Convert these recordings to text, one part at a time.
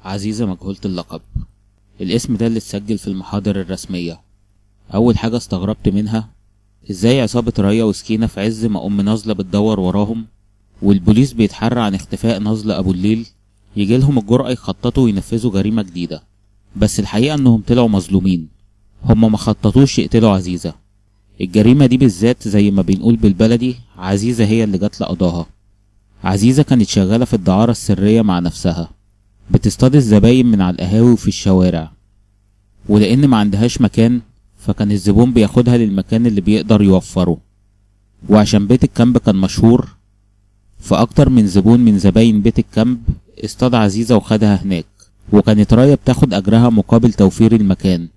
عزيزة مجهولة اللقب. الاسم ده اللي اتسجل في المحاضر الرسمية. أول حاجة استغربت منها ازاي عصابة ريا وسكينة في عز ما أم نازلة بتدور وراهم والبوليس بيتحرى عن اختفاء نازلة أبو الليل يجيلهم الجرأة يخططوا وينفذوا جريمة جديدة. بس الحقيقة انهم طلعوا مظلومين، هما ما خططوش يقتلوا عزيزة. الجريمة دي بالذات زي ما بنقول بالبلدي عزيزة هي اللي جت لقضاها. عزيزة كانت شغالة في الدعارة السرية مع نفسها، بتصطاد الزباين من على القهاوي وفي الشوارع، ولأن ما عندهاش مكان فكان الزبون بياخدها للمكان اللي بيقدر يوفره. وعشان بيت الكامب كان مشهور فأكتر من زبون من زباين بيت الكامب اصطاد عزيزة وخدها هناك، وكانت راية بتاخد أجرها مقابل توفير المكان.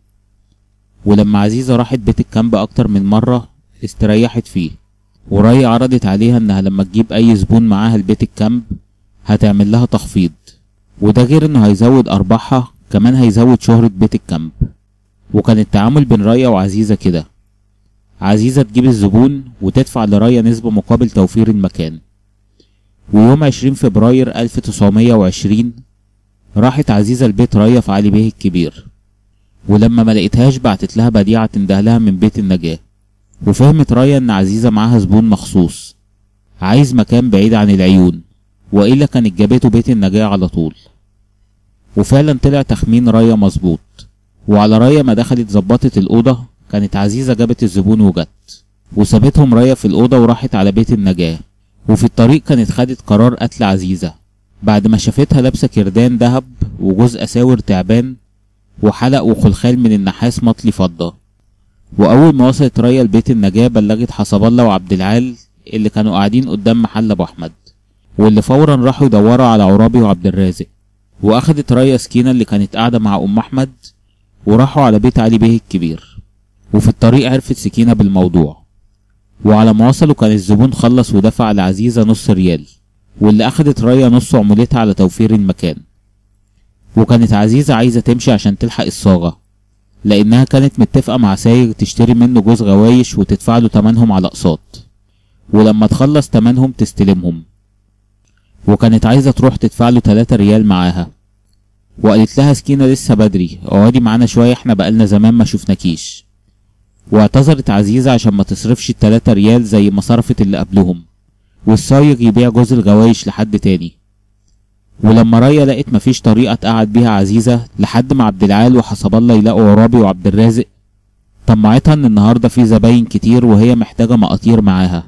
ولما عزيزة راحت بيت الكامب أكتر من مرة استريحت فيه، وراية عرضت عليها انها لما تجيب اي زبون معاها لبيت الكامب هتعمل لها تخفيض، وده غير انه هيزود ارباحها كمان هيزود شهرة بيت الكامب. وكان التعامل بين راية وعزيزة كده، عزيزة تجيب الزبون وتدفع لراية نسبة مقابل توفير المكان. ويوم 20 فبراير 1920 راحت عزيزة لبيت راية في علي بيه الكبير، ولما ما لقيتهاش بعتت لها بديعة تندهلها من بيت النجاة. وفهمت راية ان عزيزة معاها زبون مخصوص عايز مكان بعيد عن العيون، وإلا كانت جابته بيت النجاة على طول. وفعلا طلع تخمين راية مظبوط، وعلى راية ما دخلت ظبطت الأوضة كانت عزيزة جابت الزبون وجت، وسابتهم راية في الأوضة وراحت على بيت النجاة. وفي الطريق كانت خدت قرار قتل عزيزة بعد ما شافتها لابسة كردان دهب وجوز أساور تعبان وحلق وخلخال من النحاس مطلي فضة. وأول ما وصلت راية لبيت النجاة بلغت حسب الله وعبد العال اللي كانوا قاعدين قدام محل أبو أحمد، واللي فورا راحوا يدوروا على عرابي وعبد الرازق. وأخدت راية سكينة اللي كانت قاعدة مع أم أحمد وراحوا على بيت علي بيه الكبير. وفي الطريق عرفت سكينة بالموضوع، وعلى ما وصلوا كان الزبون خلص ودفع لعزيزة نص ريال، واللي أخدت راية نص عمولتها على توفير المكان. وكانت عزيزة عايزة تمشي عشان تلحق الصاغة، لأنها كانت متفقة مع سايق تشتري منه جوز غوايش وتدفع له تمنهم على أقساط، ولما تخلص تمنهم تستلمهم. وكانت عايزة تروح تدفع له 3 ريال معاها، وقالت لها سكينة لسه بدري اقعدي معانا شوية احنا بقالنا زمان ما شفناكيش. واعتذرت عزيزة عشان ما تصرفش ال3 ريال زي ما صرفت اللي قبلهم، والسايق يبيع جوز الغوايش لحد تاني. ولما راية لقت مفيش طريقة تقعد بيها عزيزة لحد ما عبد العال وحسب الله يلاقوا عرابي وعبد الرازق، طمعتها ان النهارده في زباين كتير وهي محتاجة مقاطير معاها،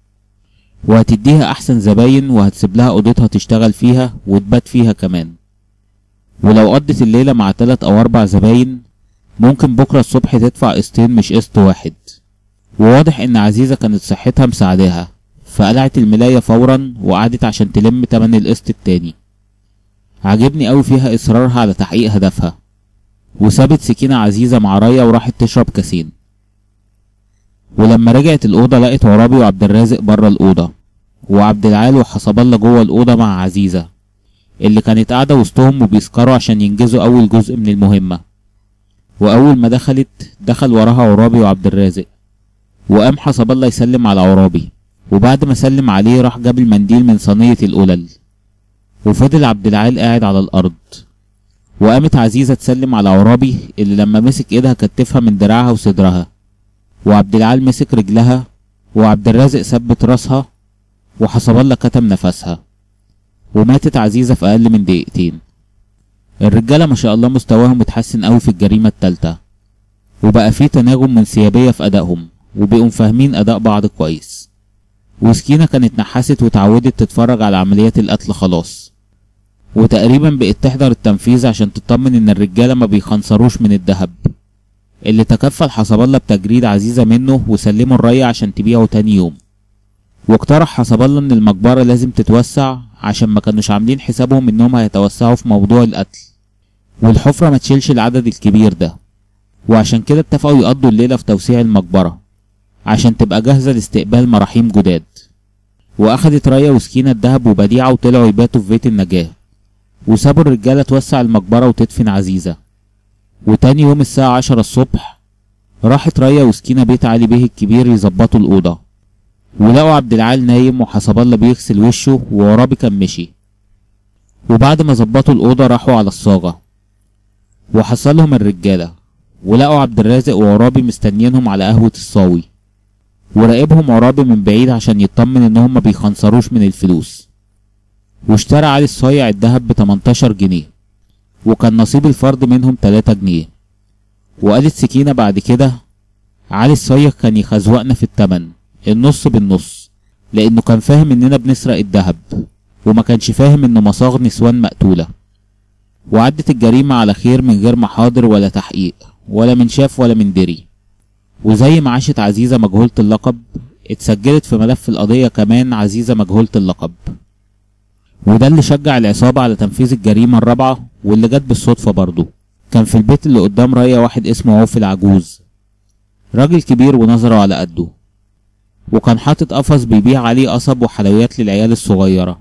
وهتديها احسن زباين وهتسيب لها اوضتها تشتغل فيها وتبات فيها كمان. ولو قضت الليلة مع 3 أو 4 زباين ممكن بكرة الصبح تدفع قسطين مش قسط واحد. وواضح ان عزيزة كانت صحتها مساعداها، فقلعت الملاية فورا وقعدت عشان تلم تمن القسط التاني. عجبني قوي فيها اصرارها على تحقيق هدفها، وسابت سكينة عزيزة مع راية وراحت تشرب كاسين. ولما رجعت الأوضة لقت عرابي وعبد الرازق بره الأوضة، وعبد العال وحسب الله جوه الأوضة مع عزيزة اللي كانت قاعدة وسطهم وبيسكروا عشان ينجزوا أول جزء من المهمة. وأول ما دخل وراها عرابي وعبد الرازق، وقام حسب الله يسلم على عرابي، وبعد ما سلم عليه راح جاب المنديل من صينية القلل، وفضل عبد العال قاعد على الأرض. وقامت عزيزة تسلم على عرابي اللي لما مسك ايدها كتفها من دراعها وصدرها، وعبد العال مسك رجلها، وعبد الرازق ثبت راسها، وحسب الله كتم نفسها، وماتت عزيزة في أقل من دقيقتين. الرجالة ما شاء الله مستواهم اتحسن قوي في الجريمة التالتة، وبقى في تناغم منسيابية في أدائهم وبقوا فاهمين أداء بعض كويس. وسكينة كانت نحست وتعودت تتفرج على عمليات القتل خلاص، وتقريبا بقت تحضر التنفيذ عشان تطمن ان الرجالة ما بيخنصروش من الذهب اللي تكفل حسب الله بتجريد عزيزة منه وسلمه الراية عشان تبيعه تاني يوم. واقترح حسب الله ان المقبرة لازم تتوسع عشان ما كانوش عاملين حسابهم انهم هيتوسعوا في موضوع القتل، والحفرة ما تشيلش العدد الكبير ده. وعشان كده اتفقوا يقضوا الليلة في توسيع المقبرة عشان تبقى جاهزة لاستقبال مراحيم جداد. واخدت راية وسكينة الدهب وبديعة وطلعوا يباتوا في بيت النجاة، وسابوا الرجالة توسع المقبرة وتدفن عزيزة. وتاني يوم الساعة 10 الصبح راحت راية وسكينة بيت علي بيه الكبير يظبطوا الأوضة، ولقوا عبد العال نايم وحسب الله بيغسل وشه وعرابي كان مشي. وبعد ما ظبطوا الأوضة راحوا على الصاغة وحصلهم الرجالة، ولقوا عبد الرازق وعرابي مستنيينهم على قهوة الصاوي، وراقبهم عرابي من بعيد عشان يطمن انهم ما بيخنصروش من الفلوس. واشترى علي الصايع الدهب ب18 جنيه، وكان نصيب الفرد منهم 3 جنيه. وقالت سكينة بعد كده: علي الصايع كان يخزوقنا في التمن النص بالنص، لانه كان فاهم اننا بنسرق الدهب، وما كانش فاهم ان مصاغ نسوان مقتولة. وعدت الجريمة على خير من غير محاضر ولا تحقيق ولا من شاف ولا من دري. وزي ما عاشت عزيزة مجهولة اللقب، اتسجلت في ملف القضية كمان عزيزة مجهولة اللقب. وده اللي شجع العصابة على تنفيذ الجريمة الرابعة، واللي جت بالصدفة برضه. كان في البيت اللي قدام راية واحد اسمه عوف العجوز، راجل كبير ونظره على قده، وكان حاطط قفص بيبيع عليه قصب وحلويات للعيال الصغيرة.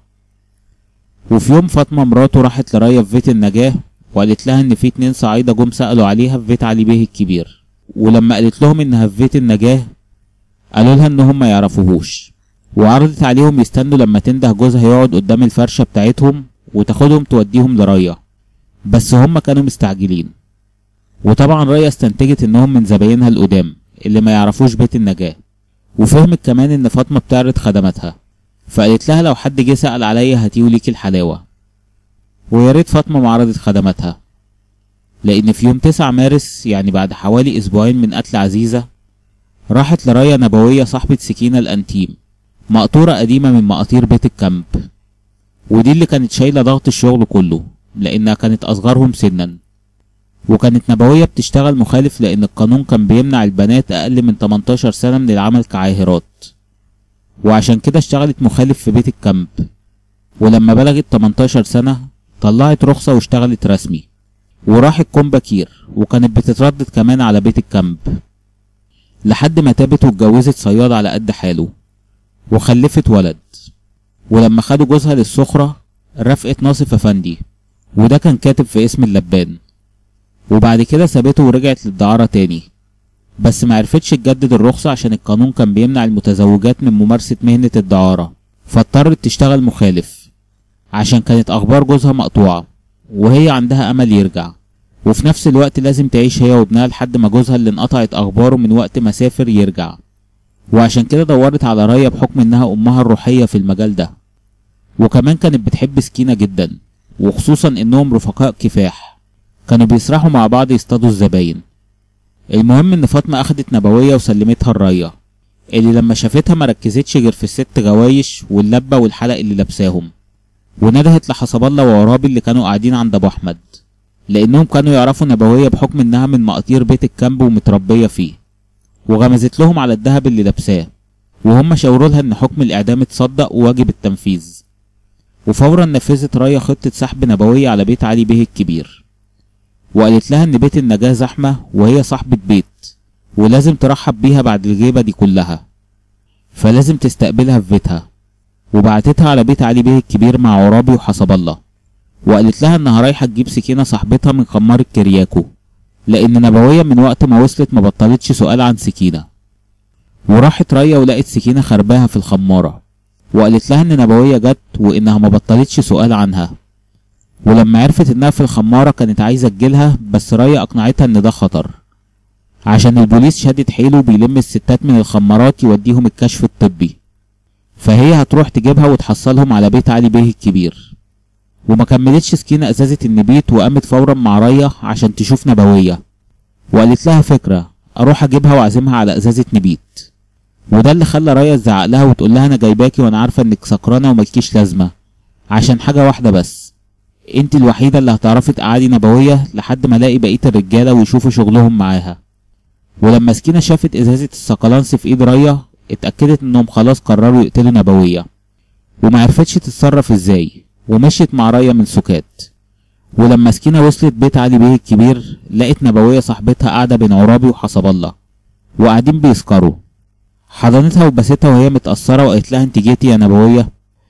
وفي يوم فاطمة مراته راحت لراية في بيت النجاة وقالت لها ان في 2 صعايدة جم سألوا عليها في بيت علي بيه الكبير، ولما قالت لهم انها في بيت النجاة قالوا لها انهم ما يعرفوهوش، وعرضت عليهم يستنوا لما تنده جوزها يقعد قدام الفرشة بتاعتهم وتاخدهم توديهم لراية، بس هم كانوا مستعجلين. وطبعا راية استنتجت انهم من زباينها القدام اللي ما يعرفوش بيت النجاة، وفهمت كمان ان فاطمة بتعرض خدماتها، فقالت لها لو حد جه سأل عليا هاتيه ليكي الحلاوة. ويا ريت فاطمة ما عرضت خدماتها، لان في يوم 9 مارس يعني بعد حوالي اسبوعين من قتل عزيزة، راحت لراية نبوية صاحبة سكينة الانتيم، مقطورة قديمة من مقاطير بيت الكامب، ودي اللي كانت شايلة ضغط الشغل كله لانها كانت اصغرهم سنا. وكانت نبوية بتشتغل مخالف لان القانون كان بيمنع البنات اقل من 18 سنة من العمل كعاهرات، وعشان كده اشتغلت مخالف في بيت الكامب. ولما بلغت 18 سنة طلعت رخصة واشتغلت رسمي، وراحت كومباكير، وكانت بتتردد كمان على بيت الكامب لحد ما تابت واتجوزت صياد على قد حاله وخلفت ولد. ولما خدوا جوزها للسخرة رفقت ناصف افندي، وده كان كاتب في اسم اللبان. وبعد كده سابته ورجعت للدعارة تاني، بس معرفتش تجدد الرخصة عشان القانون كان بيمنع المتزوجات من ممارسة مهنة الدعارة، فاضطرت تشتغل مخالف عشان كانت اخبار جوزها مقطوعة وهي عندها امل يرجع، وفي نفس الوقت لازم تعيش هي وابنها لحد ما جوزها اللي انقطعت اخباره من وقت ما سافر يرجع. وعشان كده دورت على راية بحكم انها امها الروحية في المجال ده، وكمان كانت بتحب سكينة جدا، وخصوصا انهم رفقاء كفاح كانوا بيسرحوا مع بعض يصطادوا الزباين. المهم ان فاطمة اخدت نبوية وسلمتها الراية، اللي لما شافتها مركزتش غير في ال6 غوايش واللبة والحلق اللي لابساهم، وندهت لحسب الله وعرابي اللي كانوا قاعدين عند ابو احمد، لانهم كانوا يعرفوا نبوية بحكم انها من مقاطير بيت الكامب ومتربية فيه، وغمزت لهم على الدهب اللي لابساه، وهم شاوروا لها ان حكم الاعدام اتصدق وواجب التنفيذ. وفورا نفذت راية خطة سحب نبوية على بيت علي بيه الكبير، وقالت لها ان بيت النجاة زحمة وهي صاحبة بيت ولازم ترحب بيها بعد الغيبة دي كلها، فلازم تستقبلها في بيتها. وبعتتها على بيت علي بيه الكبير مع عرابي وحسب الله، وقالت لها انها رايحة تجيب سكينة صاحبتها من خمارة كرياكو، لان نبوية من وقت ما وصلت ما بطلتش سؤال عن سكينة. وراحت راية ولقت سكينة خرباها في الخمارة، وقالت لها ان نبوية جت وانها ما بطلتش سؤال عنها. ولما عرفت انها في الخمارة كانت عايزة تجيلها، بس راية اقنعتها ان ده خطر عشان البوليس شدد حيله بيلم الستات من الخمارات يوديهم الكشف الطبي، فهي هتروح تجيبها وتحصلهم على بيت علي بيه الكبير. وما كملتش سكينة ازازة النبيت وقامت فورا مع راية عشان تشوف نبوية، وقالت لها فكرة اروح اجيبها واعزمها على ازازة نبيت. وده اللي خلى راية تزعق لها وتقول لها انا جايباكي وانا عارفة انك سكرانة وملكيش لازمة، عشان حاجة واحدة بس، انت الوحيدة اللي هتعرفي تقعدي نبوية لحد ما الاقي بقية الرجالة ويشوفوا شغلهم معاها. ولما سكينة شافت ازازة السقلانس في ايد راية اتأكدت انهم خلاص قرروا يقتلوا نبوية، ومعرفتش تتصرف ازاي ومشيت مع راية من سكات. ولما سكينة وصلت بيت علي بيه الكبير لقت نبوية صاحبتها قاعدة بين عرابي وحسب الله وقاعدين بيسكروا. حضنتها وبستها وهي متأثرة وقالت لها انت جيتي يا نبوية؟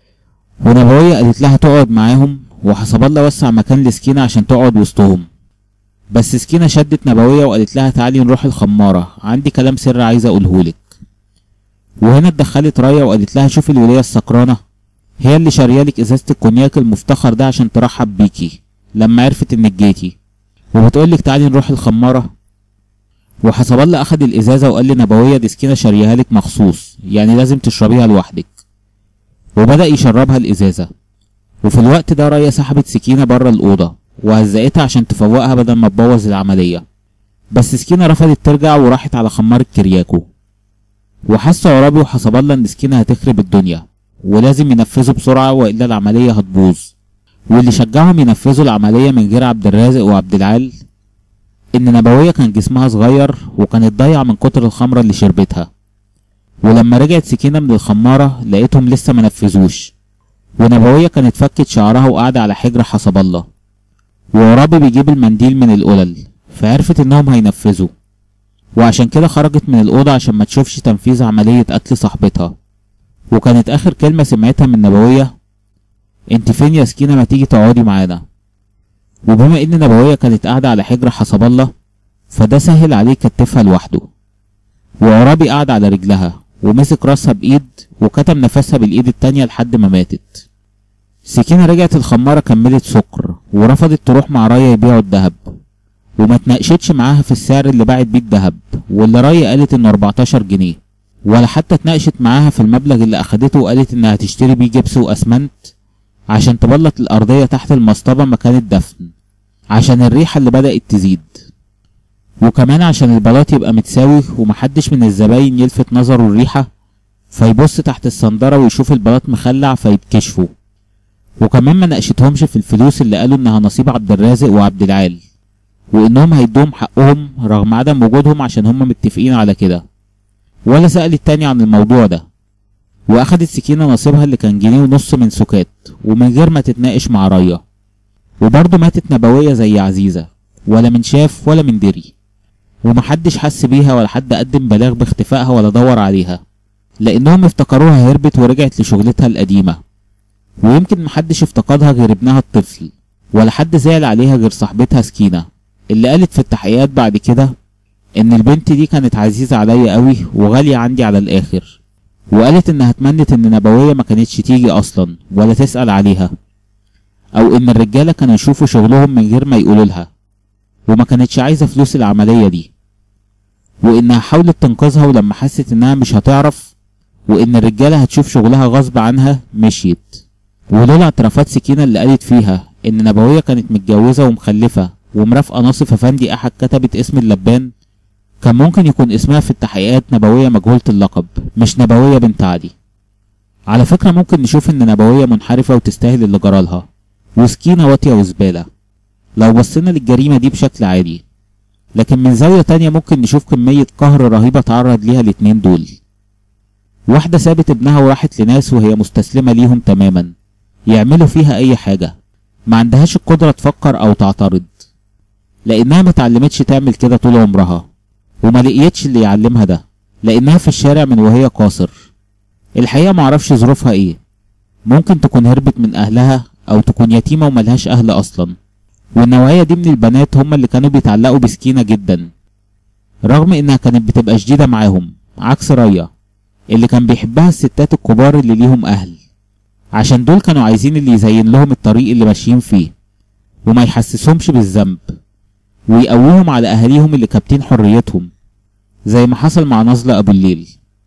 ونبوية قالت لها تقعد معاهم، وحسب الله وسع مكان لسكينة عشان تقعد وسطهم. بس سكينة شدت نبوية وقالت لها تعالي نروح الخمارة، عندي كلام سر عايزة اقولهولك. وهنا اتدخلت راية وقالت لها شوفي الولية السكرانة، هي اللي شاريالك ازازة الكونياك المفتخر ده عشان ترحب بيكي لما عرفت انك جيتي، وبتقولك تعالي نروح الخمارة. وحسب الله اخد الازازة وقال لي نبوية دي سكينة شاريها لك مخصوص، يعني لازم تشربيها لوحدك. وبدأ يشربها الازازة. وفي الوقت ده رايا سحبت سكينة بره الأوضة وهزقتها عشان تفوقها بدل ما تبوظ العملية، بس سكينة رفضت ترجع وراحت على خمارة كرياكو. وحس عرابي وحسب الله ان سكينة هتخرب الدنيا ولازم ينفذوا بسرعة والا العملية هتبوظ. واللي شجعهم ينفذوا العملية من غير عبد الرازق وعبد العال ان نبوية كان جسمها صغير وكانت ضايعة من كتر الخمرة اللي شربتها. ولما رجعت سكينة من الخمارة لقيتهم لسه منفذوش، ونبوية كانت فكت شعرها وقاعدة على حجر حسب الله، وعرابي بيجيب المنديل من القلل، فعرفت انهم هينفذوا، وعشان كده خرجت من الأوضة عشان ما تشوفش تنفيذ عملية قتل صاحبتها. وكانت آخر كلمة سمعتها من نبوية انت فين يا سكينة ما تيجي تقعدي معانا. وبما ان نبوية كانت قاعدة على حجر حسب الله فده سهل عليه يكتفها لوحده. وعرابي قعد على رجلها ومسك راسها بإيد وكتم نفسها بالإيد التانية لحد ما ماتت. سكينة رجعت الخمارة كملت سكر ورفضت تروح مع رايا يبيعوا الدهب، وما تناقشتش معاها في السعر اللي باعت بيه الدهب واللي رايا قالت انه 14 جنيه، ولا حتى اتناقشت معاها في المبلغ اللي اخدته وقالت انها هتشتري بيه جبس واسمنت عشان تبلط الارضية تحت المصطبة مكان الدفن عشان الريحة اللي بدأت تزيد، وكمان عشان البلاط يبقى متساوي ومحدش من الزباين يلفت نظره الريحة فيبص تحت الصندرة ويشوف البلاط مخلع فيتكشفوا. وكمان ما ناقشتهمش في الفلوس اللي قالوا انها نصيب عبد الرازق وعبد العال وانهم هيدوهم حقهم رغم عدم وجودهم عشان هم متفقين على كده، ولا سأل التاني عن الموضوع ده. واخدت سكينة نصيبها اللي كان جنيه ونص من سكات ومن غير ما تتناقش مع رايا. وبرضه ماتت نبوية زي عزيزة، ولا من شاف ولا من دري، ومحدش حس بيها ولا حد قدم بلاغ باختفائها ولا دور عليها لانهم افتكروها هربت ورجعت لشغلتها القديمة. ويمكن محدش افتقدها غير ابنها الطفل، ولا حد زعل عليها غير صاحبتها سكينة اللي قالت في التحقيقات بعد كده ان البنت دي كانت عزيزة عليا قوي وغالية عندي على الاخر، وقالت انها اتمنت ان نبوية ما كانتش تيجي اصلا ولا تسأل عليها، او ان الرجالة كانوا يشوفوا شغلهم من غير ما يقولوا لها، وما كانتش عايزة فلوس العملية دي، وانها حاولت تنقذها ولما حست انها مش هتعرف وان الرجالة هتشوف شغلها غصب عنها مشيت. ولولا اعترافات سكينة اللي قالت فيها ان نبوية كانت متجوزة ومخلفة ومرافقة ناصف افندي احد كتبت اسم اللبان كان ممكن يكون اسمها في التحقيقات نبوية مجهولة اللقب مش نبوية بنت عدي. على فكرة ممكن نشوف ان نبوية منحرفة وتستاهل اللي جرالها، وسكينة واطية وزبالة لو بصينا للجريمة دي بشكل عادي، لكن من زاوية تانية ممكن نشوف كمية قهر رهيبة تعرض ليها الاتنين دول. واحدة سابت ابنها وراحت لناس وهي مستسلمة ليهم تماما يعملوا فيها اي حاجة، ما عندهاش القدرة تفكر او تعترض لانها ما تعلمتش تعمل كده طول عمرها، وما لقيتش اللي يعلمها ده لانها في الشارع من وهي قاصر. الحقيقة معرفش ظروفها ايه، ممكن تكون هربت من اهلها او تكون يتيمة وملهاش اهل اصلا. والنوعية دي من البنات هم اللي كانوا بيتعلقوا بسكينة جدا رغم انها كانت بتبقى شديدة معاهم، عكس رايا اللي كان بيحبها الستات الكبار اللي ليهم اهل، عشان دول كانوا عايزين اللي يزين لهم الطريق اللي ماشيين فيه وما يحسسهمش بالذنب ويقويهم على اهاليهم اللي كابتين حريتهم زي ما حصل مع نازلة ابو الليل.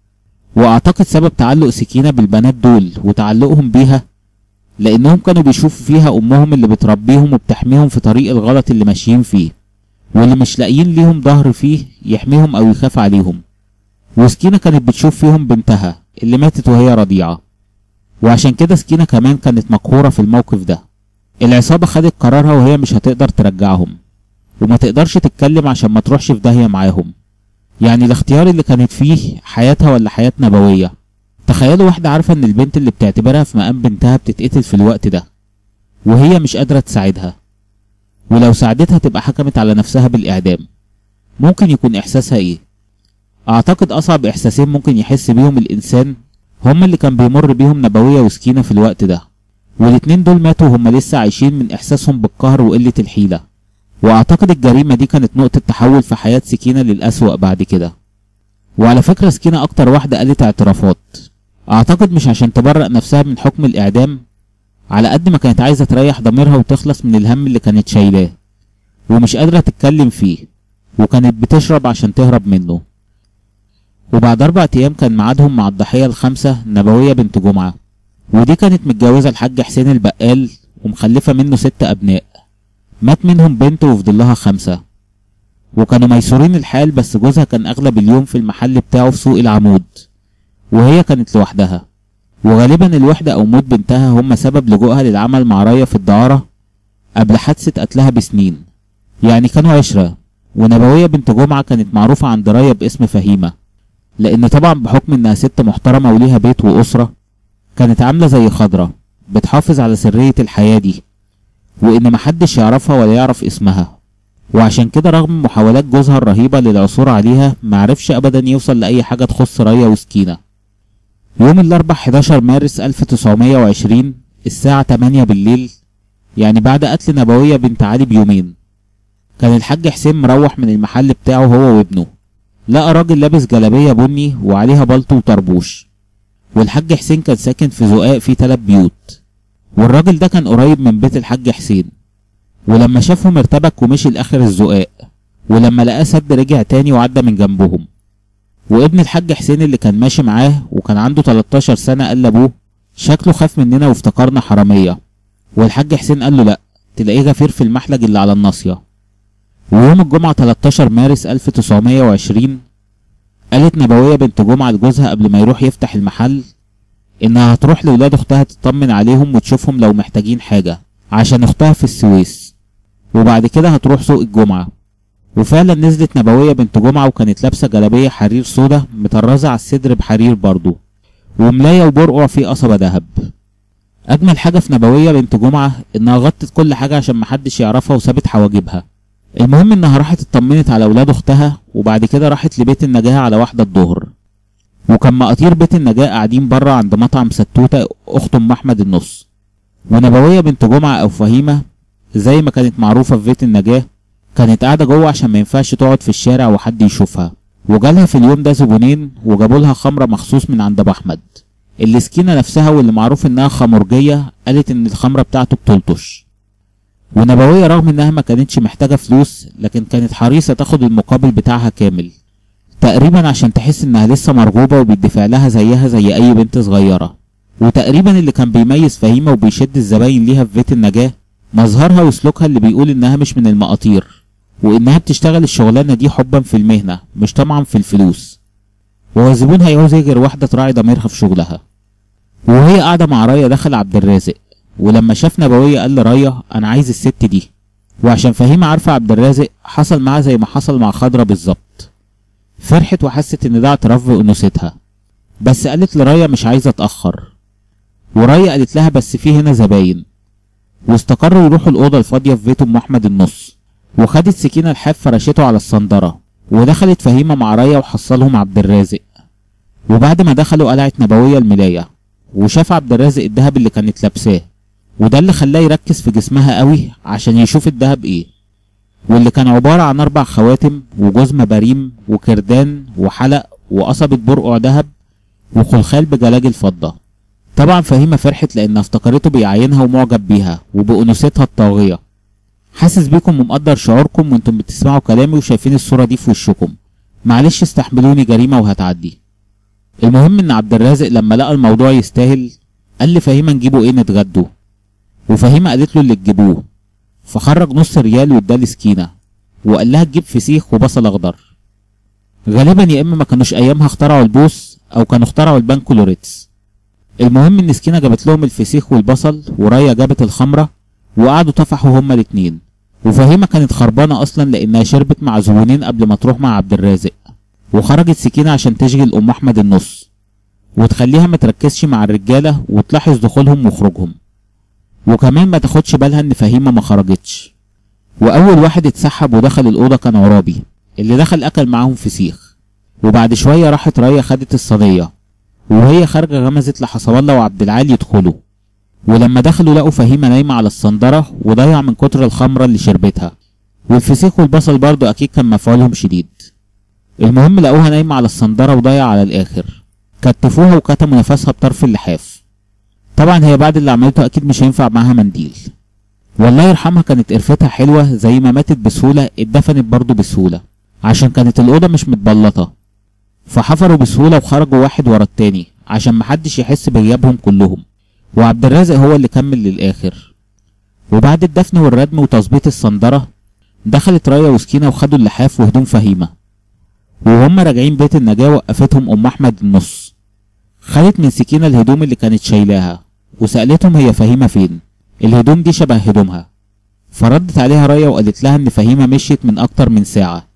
واعتقد سبب تعلق سكينة بالبنات دول وتعلقهم بيها لانهم كانوا بيشوفوا فيها امهم اللي بتربيهم وبتحميهم في طريق الغلط اللي ماشيين فيه واللي مش لاقيين ليهم ظهر فيه يحميهم او يخاف عليهم. وسكينة كانت بتشوف فيهم بنتها اللي ماتت وهي رضيعة، وعشان كده سكينة كمان كانت مقهورة في الموقف ده. العصابة خدت قرارها وهي مش هتقدر ترجعهم وما تقدرش تتكلم عشان ما تروحش في داهية معاهم، يعني الاختيار اللي كانت فيه حياتها ولا حياة نبوية. تخيلوا واحدة عارفة ان البنت اللي بتعتبرها في مقام بنتها بتتقتل في الوقت ده وهي مش قادرة تساعدها، ولو ساعدتها تبقى حكمت على نفسها بالإعدام. ممكن يكون إحساسها إيه؟ أعتقد أصعب إحساسين ممكن يحس بيهم الإنسان هما اللي كان بيمر بيهم نبوية وسكينة في الوقت ده، والاتنين دول ماتوا وهما لسه عايشين من إحساسهم بالقهر وقلة الحيلة. وأعتقد الجريمة دي كانت نقطة تحول في حياة سكينة للأسوأ بعد كده. وعلى فكرة سكينة أكتر واحدة قالت اعترافات، اعتقد مش عشان تبرأ نفسها من حكم الاعدام، على قد ما كانت عايزة تريح ضميرها وتخلص من الهم اللي كانت شايلاه ومش قادرة تتكلم فيه، وكانت بتشرب عشان تهرب منه. وبعد 4 أيام كان ميعادهم مع الضحية الخامسة، نبوية بنت جمعة، ودي كانت متجوزة الحاج حسين البقال ومخلفة منه 6 أبناء، مات منهم بنت وفضلها 5. وكانوا ميسورين الحال، بس جوزها كان أغلب اليوم في المحل بتاعه في سوق العمود، وهي كانت لوحدها. وغالبا الوحدة أو موت بنتها هم سبب لجوءها للعمل مع ريا في الدعارة قبل حادثة قتلها بسنين، يعني كانوا عشرة. ونبوية بنت جمعة كانت معروفة عند ريا باسم فهيمة، لأن طبعا بحكم إنها ست محترمة وليها بيت وأسرة، كانت عاملة زي خضرة بتحافظ على سرية الحياة دي، وإن محدش يعرفها ولا يعرف اسمها. وعشان كده رغم محاولات جوزها الرهيبة للعثور عليها معرفش أبدا يوصل لأي حاجة تخص ريا وسكينة. يوم الأربع 11 مارس 1920 الساعة 8 بالليل، يعني بعد قتل نبوية بنت علي بيومين، كان الحاج حسين مروح من المحل بتاعه هو وابنه، لقى راجل لابس جلابية بني وعليها بلطو وطربوش. والحاج حسين كان ساكن في زقاق فيه 3 بيوت، والراجل ده كان قريب من بيت الحاج حسين. ولما شافهم ارتبك ومشي لآخر الزقاق، ولما لقاه سد رجع تاني وعدى من جنبهم. وابن الحاج حسين اللي كان ماشي معاه وكان عنده 13 سنة قال لابوه شكله خاف مننا وافتكرنا حرامية. والحاج حسين قال له لأ، تلاقيه غفير في المحلج اللي على الناصية. ويوم الجمعة 13 مارس 1920 قالت نبوية بنت جمعة لجوزها قبل ما يروح يفتح المحل إنها هتروح لولاد أختها تطمن عليهم وتشوفهم لو محتاجين حاجة عشان أختها في السويس، وبعد كده هتروح سوق الجمعة. وفعلا نزلت نبوية بنت جمعة وكانت لابسة جلابية حرير سودا مطرزة على الصدر بحرير برضه، وملاية وبرقع فيه قصبة دهب. أجمل حاجة في نبوية بنت جمعة إنها غطت كل حاجة عشان محدش يعرفها وسابت حواجبها. المهم إنها راحت اطمنت على ولاد أختها، وبعد كده راحت لبيت النجاة على 1 الظهر. وكان مقاتير بيت النجاة قاعدين بره عند مطعم ستوتة أخت أم أحمد النص. ونبوية بنت جمعة أو فهيمة زي ما كانت معروفة في بيت النجاة كانت قاعدة جوه عشان ما ينفعش تقعد في الشارع وحد يشوفها. وجالها في اليوم ده زبونين وجابوا لها خمرة مخصوص من عند أبو أحمد، اللي سكينة نفسها واللي معروف إنها خمرجية قالت إن الخمرة بتاعته بتلطش. ونبوية رغم إنها ما كانتش محتاجة فلوس لكن كانت حريصة تاخد المقابل بتاعها كامل، تقريبا عشان تحس إنها لسه مرغوبة وبيدفع لها زيها زي أي بنت صغيرة. وتقريبا اللي كان بيميز فهيمة وبيشد الزباين ليها في بيت النجاة مظهرها وسلوكها اللي بيقول إنها مش من المقاطير، وإنها بتشتغل الشغلانة دي حبا في المهنة مش طمعا في الفلوس. وهو الزبون هيعوز يجر واحدة تراعي ضميرها في شغلها. وهي قاعدة مع ريا دخل عبد الرازق، ولما شاف نبوية قال لريا أنا عايز الست دي. وعشان فهيمة عارفة عبد الرازق حصل معاه زي ما حصل مع خضرة بالظبط، فرحت وحست إن ده اعتراف بأنوثتها، بس قالت لريا مش عايزة أتأخر. وريا قالت لها بس في هنا زباين. واستقروا يروحوا الأوضة الفاضية في بيت أم أحمد النص، وخدت سكينة الحاف فرشته على الصندرة. ودخلت فهيمة مع ريا وحصلهم عبد الرازق. وبعد ما دخلوا قلعت نبوية الملاية، وشاف عبد الرازق الدهب اللي كانت لابساه، وده اللي خلاه يركز في جسمها قوي عشان يشوف الدهب ايه، واللي كان عبارة عن 4 خواتم وجزمة بريم وكردان وحلق وقصبة برقع دهب وخلخال بجلاجل فضة. طبعا فهيمة فرحت لأنها افتكرته بيعاينها ومعجب بيها وبأنوثتها الطاغية. حاسس بيكم ومقدر شعوركم وانتم بتسمعوا كلامي وشايفين الصورة دي في وشكم، معلش استحملوني جريمة وهتعدي. المهم ان عبد الرازق لما لقى الموضوع يستاهل قال لفهيمة نجيبوا ايه نتغدوا، وفهيمة قالت له اللي تجيبوه، فخرج نص ريال واداه لسكينة وقال لها تجيب فسيخ وبصل اخضر. غالبا يا اما ما كانوش ايامها اخترعوا البوس او كانوا اخترعوا البنكو لوريتس. المهم ان سكينة جابت لهم الفسيخ والبصل وريا جابت الخمرة، وقعدوا طفحوا هما الاتنين. وفهيمة كانت خربانة اصلا لانها شربت مع زبونين قبل ما تروح مع عبد الرازق، وخرجت سكينة عشان تشغل ام احمد النص وتخليها ما تركزش مع الرجالة وتلاحظ دخولهم وخروجهم، وكمان ما تاخدش بالها ان فهيمة ما خرجتش. واول واحد اتسحب ودخل الاوضة كان عرابي اللي دخل اكل معاهم فسيخ. وبعد شوية راحت ريا خدت الصينية، وهي خارجة غمزت لحسب الله وعبد العال يدخلوا. ولما دخلوا لقوا فهيمة نايمة على الصندرة وضيع من كتر الخمرة اللي شربتها، والفسيخ والبصل برضو اكيد كان مفعولهم شديد. المهم لقوها نايمة على الصندرة وضيع على الاخر. كتفوها وكتموا نفسها بطرف اللحاف. طبعا هي بعد اللي عملته اكيد مش هينفع معاها منديل. والله يرحمها كانت قرفتها حلوة، زي ما ماتت بسهولة اتدفنت برضه بسهولة، عشان كانت الأوضة مش متبلطة، فحفروا بسهولة وخرجوا واحد ورا التاني عشان محدش يحس بغيابهم كلهم، وعبد الرازق هو اللي كمل للآخر. وبعد الدفن والردم وتظبيط الصندرة دخلت رايا وسكينة وخدوا اللحاف وهدوم فهيمة، وهم راجعين بيت النجاة وقفتهم أم أحمد النص، خدت من سكينة الهدوم اللي كانت شايلاها وسألتهم هي فهيمة فين، الهدوم دي شبه هدومها. فردت عليها رايا وقالت لها إن فهيمة مشيت من أكتر من ساعة،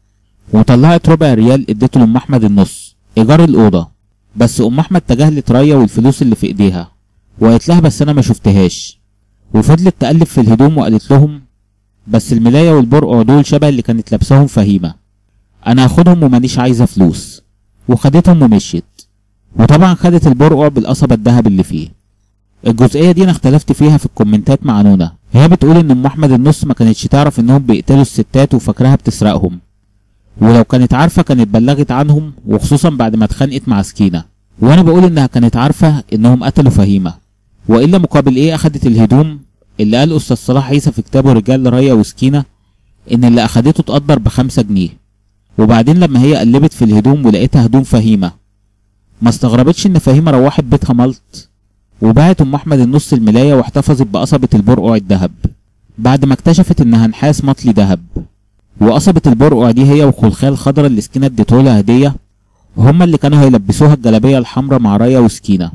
وطلعت ربع ريال اديته لأم أحمد النص إيجار الأوضة. بس أم أحمد تجاهلت رايا والفلوس اللي في إيديها وقالت لها بس أنا ما شفتهاش، وفضلت تقلب في الهدوم وقالت لهم بس الملاية والبرقع دول شبه اللي كانت لابساهم فهيمة، أنا هاخدهم ومانيش عايزة فلوس. وخدتهم ومشيت، وطبعا خدت البرقع بالقصبة الدهب اللي فيه. الجزئية دي أنا اختلفت فيها في الكومنتات مع نونا، هي بتقول إن أم أحمد النص ما كانتش تعرف إنهم بيقتلوا الستات وفاكراها بتسرقهم، ولو كانت عارفة كانت بلغت عنهم، وخصوصا بعد ما اتخانقت مع سكينة. وأنا بقول إنها كانت عارفة إنهم قتلوا فهيمة، وإلا مقابل إيه أخدت الهدوم اللي قال أستاذ صلاح عيسى في كتابه رجال رايا وسكينة إن اللي أخدته اتقدر ب5 جنيه. وبعدين لما هي قلبت في الهدوم ولقيتها هدوم فهيمة ما استغربتش إن فهيمة روحت بيتها ملط، وباعت أم أحمد النص الملاية واحتفظت بقصبة البرقع الدهب بعد ما اكتشفت إنها نحاس مطلي دهب. وقصبة البرقع دي هي وخلخال خضرا اللي سكينة اديتهولها هدية، وهما اللي كانوا هيلبسوها الجلابية الحمراء مع رايا وسكينة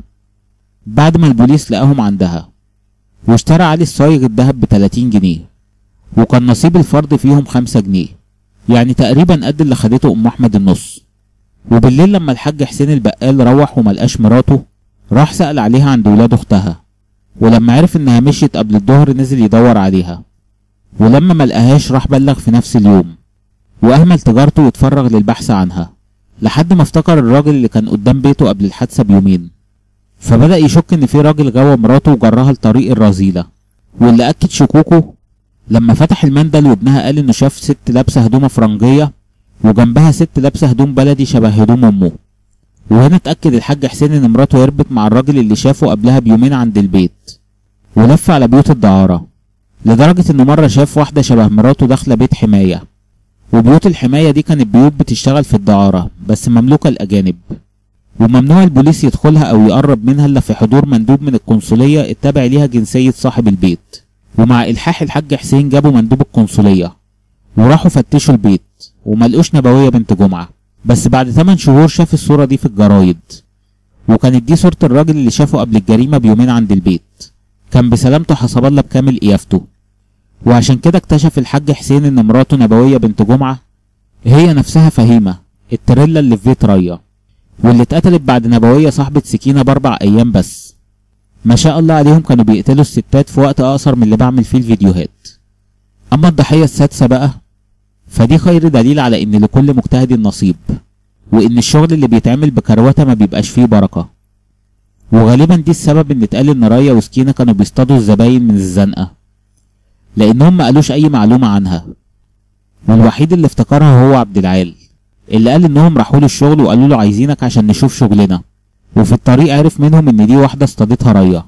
بعد ما البوليس لقاهم عندها. واشترى علي الصايغ الدهب ب30 جنيه، وكان نصيب الفرد فيهم 5 جنيه، يعني تقريبا قد اللي خدته أم أحمد النص. وبالليل لما الحاج حسين البقال روح وملقاش مراته راح سأل عليها عند ولاد أختها، ولما عرف إنها مشيت قبل الظهر نزل يدور عليها، ولما ملقاهاش راح بلغ في نفس اليوم وأهمل تجارته واتفرغ للبحث عنها لحد ما افتكر الراجل اللي كان قدام بيته قبل الحادثة بيومين، فبدأ يشك إن في راجل غوى مراته وجرها لطريق الرذيلة. واللي أكد شكوكه لما فتح المندل وابنها قال إنه شاف ست لابسة هدوم فرنجية وجنبها ست لابسة هدوم بلدي شبه هدوم أمه. وهنا اتأكد الحاج حسين إن مراته هربت مع الراجل اللي شافه قبلها بيومين عند البيت، ولف على بيوت الدعارة، لدرجة إنه مرة شاف واحدة شبه مراته داخلة بيت حماية، وبيوت الحماية دي كانت بيوت بتشتغل في الدعارة بس مملوكة الأجانب، وممنوع البوليس يدخلها أو يقرب منها إلا في حضور مندوب من القنصلية التابع ليها جنسية صاحب البيت. ومع إلحاح الحاج حسين جابوا مندوب القنصلية وراحوا فتشوا البيت وملقوش نبوية بنت جمعة، بس بعد 8 شهور شاف الصورة دي في الجرايد، وكانت دي صورة الراجل اللي شافه قبل الجريمة بيومين عند البيت، كان بسلامته حسب الله بكامل قيافته. وعشان كده اكتشف الحاج حسين إن مراته نبوية بنت جمعة هي نفسها فهيمة التريلا اللي في بيت رايا، واللي اتقتلت بعد نبوية صاحبة سكينة ب4 أيام بس. ما شاء الله عليهم كانوا بيقتلوا الستات في وقت أقصر من اللي بعمل فيه الفيديوهات. أما الضحية السادسة بقى فدي خير دليل على إن لكل مجتهد نصيب، وإن الشغل اللي بيتعمل بكروتة ما بيبقاش فيه بركة. وغالبا دي السبب إن اتقال إن رايا وسكينة كانوا بيصطادوا الزباين من الزنقة، لأنهم ما قالوش أي معلومة عنها. والوحيد اللي افتكرها هو عبد العال اللي قال إنهم راحوا له الشغل وقالوا له عايزينك عشان نشوف شغلنا، وفي الطريق عرف منهم إن دي واحدة اصطادتها رايا،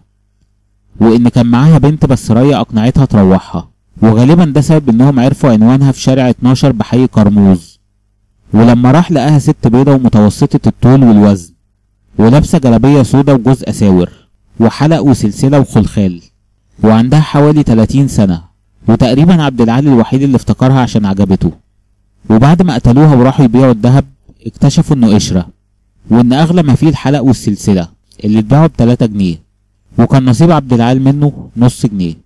وإن كان معاها بنت بس رايا أقنعتها تروحها، وغالبا ده سبب إنهم عرفوا عنوانها في شارع 12 بحي كرموز. ولما راح لقاها ست بيضة ومتوسطة الطول والوزن ولابسة جلابية سودا وجوز أساور وحلق وسلسلة وخلخال، وعندها حوالي 30 سنة، وتقريبا عبد العال الوحيد اللي افتكرها عشان عجبته. وبعد ما قتلوها وراحوا يبيعوا الذهب اكتشفوا إنه قشرة، وإن أغلى ما فيه الحلق والسلسلة اللي اتباعوا ب3 جنيه، وكان نصيب عبد العال منه نص جنيه.